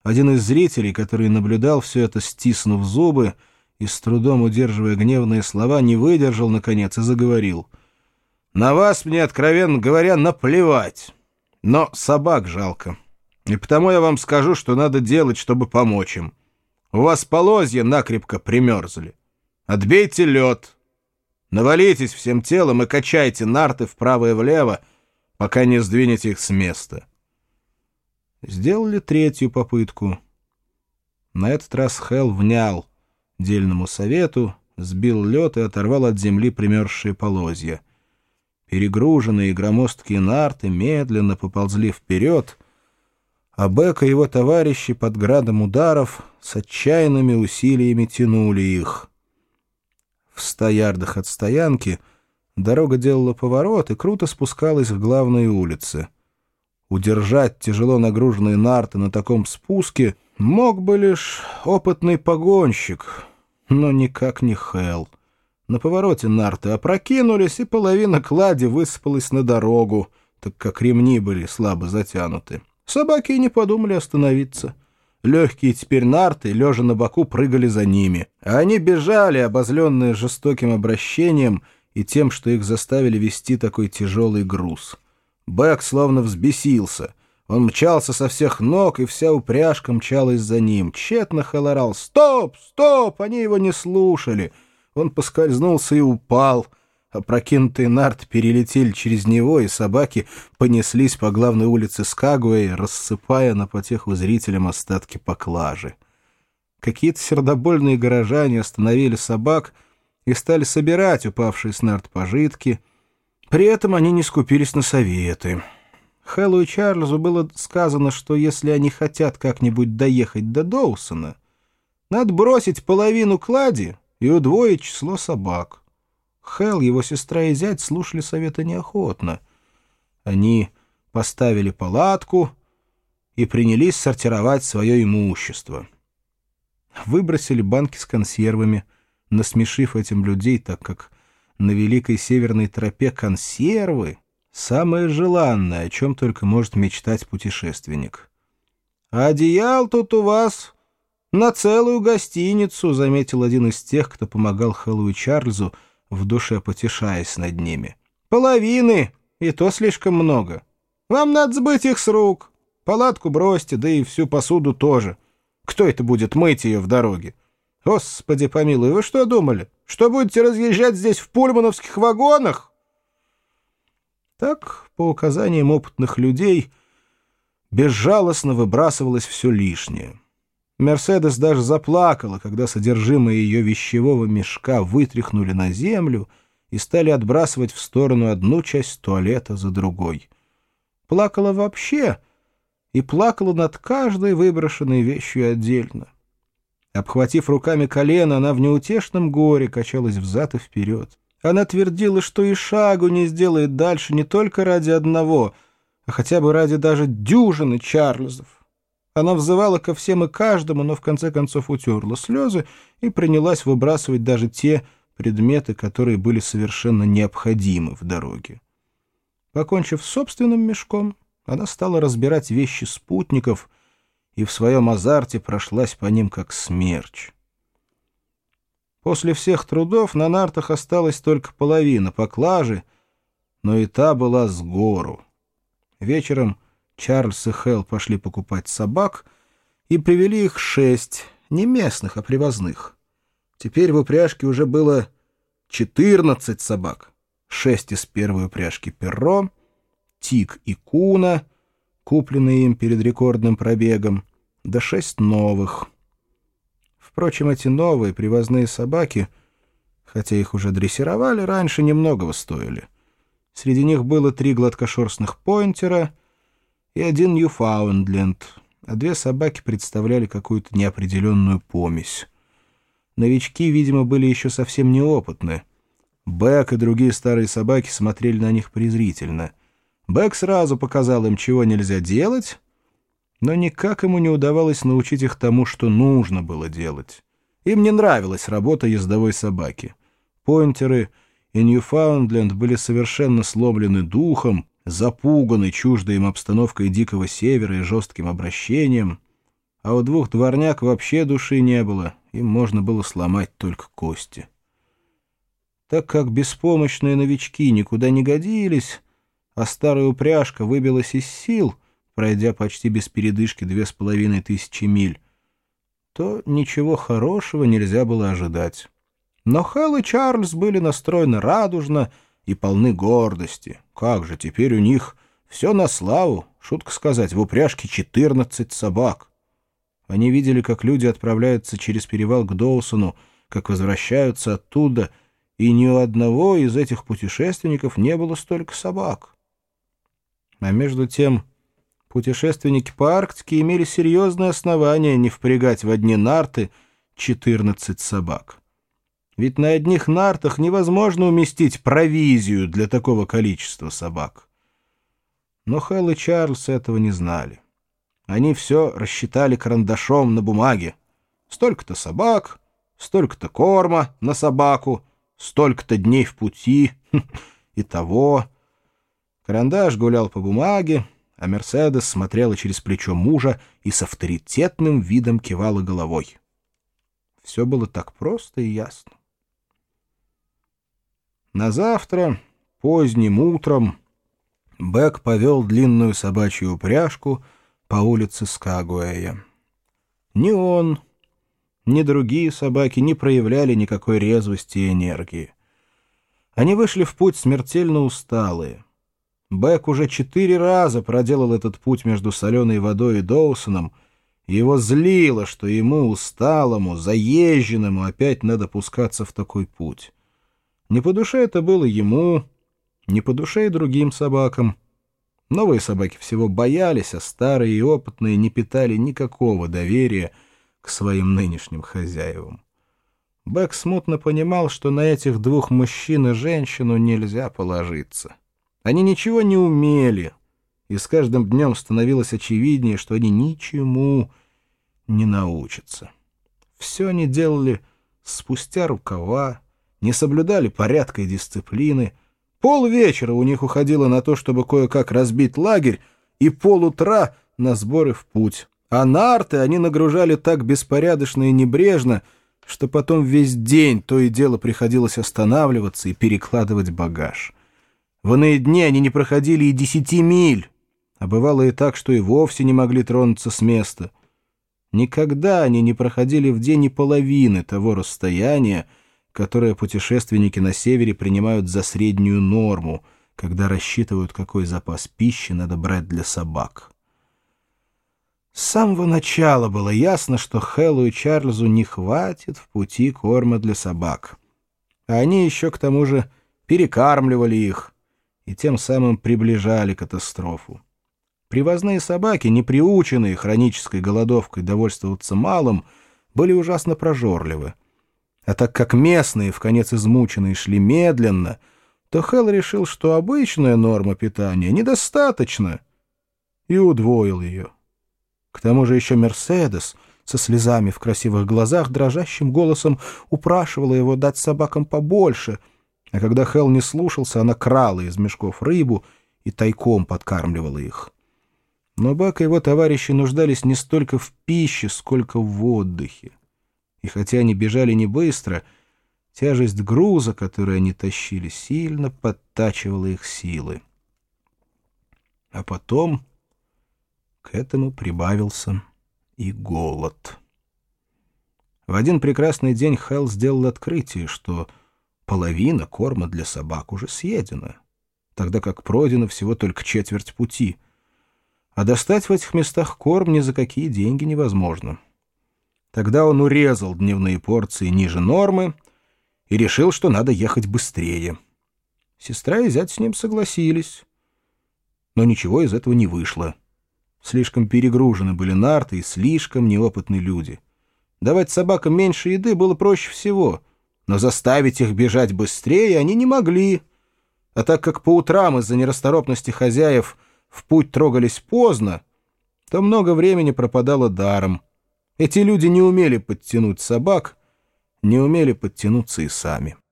Один из зрителей, который наблюдал все это, стиснув зубы и с трудом удерживая гневные слова, не выдержал, наконец, и заговорил. «На вас мне, откровенно говоря, наплевать, но собак жалко, и потому я вам скажу, что надо делать, чтобы помочь им. У вас полозья накрепко примерзли. Отбейте лед, навалитесь всем телом и качайте нарты вправо и влево, пока не сдвинете их с места». Сделали третью попытку. На этот раз Хэл внял дельному совету, сбил лед и оторвал от земли примерзшие полозья. Перегруженные громоздкие нарты медленно поползли вперед, а Бек и его товарищи под градом ударов с отчаянными усилиями тянули их. В 100 ярдах от стоянки дорога делала поворот и круто спускалась к главной улице. Удержать тяжело нагруженные нарты на таком спуске мог бы лишь опытный погонщик, но никак не Хэл. На повороте нарты опрокинулись, и половина клади высыпалась на дорогу, так как ремни были слабо затянуты. Собаки и не подумали остановиться. Легкие теперь нарты, лежа на боку, прыгали за ними. А они бежали, обозленные жестоким обращением и тем, что их заставили вести такой тяжелый груз. Бек словно взбесился. Он мчался со всех ног, и вся упряжка мчалась за ним. Тщетно Хэл орал: «Стоп! Стоп!» Они его не слушали. Он поскользнулся и упал. Опрокинутые нарты перелетели через него, и собаки понеслись по главной улице Скагуэй, рассыпая на потеху зрителям остатки поклажи. Какие-то сердобольные горожане остановили собак и стали собирать упавшие с нарт пожитки. При этом они не скупились на советы. Хэллу и Чарльзу было сказано, что если они хотят как-нибудь доехать до Доусона, надо бросить половину клади и удвоить число собак. Хэл, его сестра и зять слушали совета неохотно. Они поставили палатку и принялись сортировать свое имущество. Выбросили банки с консервами, насмешив этим людей, так как на Великой Северной тропе консервы — самое желанное, о чем только может мечтать путешественник. «А одеял тут у вас на целую гостиницу», — заметил один из тех, кто помогал Хэллу и Чарльзу, в душе потешаясь над ними. «Половины, и то слишком много. Вам надо сбыть их с рук. Палатку бросьте, да и всю посуду тоже. Кто это будет мыть ее в дороге? Господи помилуй, вы что думали? Что будете разъезжать здесь в пульмановских вагонах?» Так, по указаниям опытных людей, безжалостно выбрасывалось все лишнее. Мерседес даже заплакала, когда содержимое ее вещевого мешка вытряхнули на землю и стали отбрасывать в сторону одну часть туалета за другой. Плакала вообще и плакала над каждой выброшенной вещью отдельно. Обхватив руками колено, она в неутешном горе качалась взад и вперед. Она твердила, что и шагу не сделает дальше не только ради одного, а хотя бы ради даже дюжины Чарльзов. Она взывала ко всем и каждому, но в конце концов утерла слезы и принялась выбрасывать даже те предметы, которые были совершенно необходимы в дороге. Покончив с собственным мешком, она стала разбирать вещи спутников и в своем азарте прошлась по ним как смерч. После всех трудов на нартах осталась только половина поклажи, но и та была с гору. Вечером Чарльз и Хэл пошли покупать собак и привели их 6, не местных, а привозных. Теперь в упряжке уже было 14 собак. 6 из первой упряжки Перро, Тик и Куна, купленные им перед рекордным пробегом, да 6 новых. Впрочем, эти новые привозные собаки, хотя их уже дрессировали, раньше немногого стоили. Среди них было 3 гладкошерстных пойнтера и 1 Ньюфаундленд, а 2 собаки представляли какую-то неопределенную помесь. Новички, видимо, были еще совсем неопытны. Бек и другие старые собаки смотрели на них презрительно. Бек сразу показал им, чего нельзя делать, но никак ему не удавалось научить их тому, что нужно было делать. Им не нравилась работа ездовой собаки. Пойнтеры и Ньюфаундленд были совершенно сломлены духом, запуганы чуждой им обстановкой Дикого Севера и жестким обращением. а у двух дворняк вообще души не было, им можно было сломать только кости. Так как беспомощные новички никуда не годились, а старая упряжка выбилась из сил, пройдя почти без передышки 2500 миль, то ничего хорошего нельзя было ожидать. Но Хэл и Чарльз были настроены радужно и полны гордости. Как же, теперь у них все на славу, шутка сказать, в упряжке 14 собак. Они видели, как люди отправляются через перевал к Доусону, как возвращаются оттуда, и ни у одного из этих путешественников не было столько собак. А между тем путешественники по Арктике имели серьезные основания не впрягать в одни нарты 14 собак. Ведь на одних нартах невозможно уместить провизию для такого количества собак. Но Хэл и Чарльз этого не знали. Они все рассчитали карандашом на бумаге. Столько-то собак, столько-то корма на собаку, столько-то дней в пути, и того. Карандаш гулял по бумаге, а Мерседес смотрела через плечо мужа и с авторитетным видом кивала головой. Все было так просто и ясно. На завтра, поздним утром, Бек повел длинную собачью упряжку по улице Скагуэя. Ни он, ни другие собаки не проявляли никакой резвости и энергии. Они вышли в путь смертельно усталые. Бек уже 4 раза проделал этот путь между соленой водой и Доусоном, и его злило, что ему, усталому, заезженному, опять надо пускаться в такой путь. Не по душе это было ему, не по душе и другим собакам. Новые собаки всего боялись, а старые и опытные не питали никакого доверия к своим нынешним хозяевам. Бек смутно понимал, что на этих двух мужчин и женщину нельзя положиться. Они ничего не умели, и с каждым днем становилось очевиднее, что они ничему не научатся. Все они делали спустя рукава, не соблюдали порядка и дисциплины. Полвечера у них уходило на то, чтобы кое-как разбить лагерь, и полутра на сборы в путь. А нарты они нагружали так беспорядочно и небрежно, что потом весь день то и дело приходилось останавливаться и перекладывать багаж. В иные дни они не проходили и 10 миль, а бывало и так, что и вовсе не могли тронуться с места. Никогда они не проходили в день и половины того расстояния, которое путешественники на севере принимают за среднюю норму, когда рассчитывают, какой запас пищи надо брать для собак. С самого начала было ясно, что Хэлу и Чарльзу не хватит в пути корма для собак. А они еще к тому же перекармливали их и тем самым приближали катастрофу. Привозные собаки, не приученные хронической голодовкой довольствоваться малым, были ужасно прожорливы. А так как местные, вконец измученные, шли медленно, то Хэл решил, что обычная норма питания недостаточна, и удвоил ее. К тому же еще Мерседес со слезами в красивых глазах дрожащим голосом упрашивала его дать собакам побольше, а когда Хэл не слушался, она крала из мешков рыбу и тайком подкармливала их. Но Бек и его товарищи нуждались не столько в пище, сколько в отдыхе. И хотя они бежали не быстро, тяжесть груза, который они тащили, сильно подтачивала их силы. А потом к этому прибавился и голод. В один прекрасный день Хэл сделал открытие, что половина корма для собак уже съедена, тогда как пройдено всего только четверть пути. А достать в этих местах корм ни за какие деньги невозможно. Тогда он урезал дневные порции ниже нормы и решил, что надо ехать быстрее. Сестра и зять с ним согласились. Но ничего из этого не вышло. Слишком перегружены были нарты и слишком неопытные люди. Давать собакам меньше еды было проще всего, но заставить их бежать быстрее они не могли. А так как по утрам из-за нерасторопности хозяев в путь трогались поздно, то много времени пропадало даром. Эти люди не умели подтянуть собак, не умели подтянуться и сами.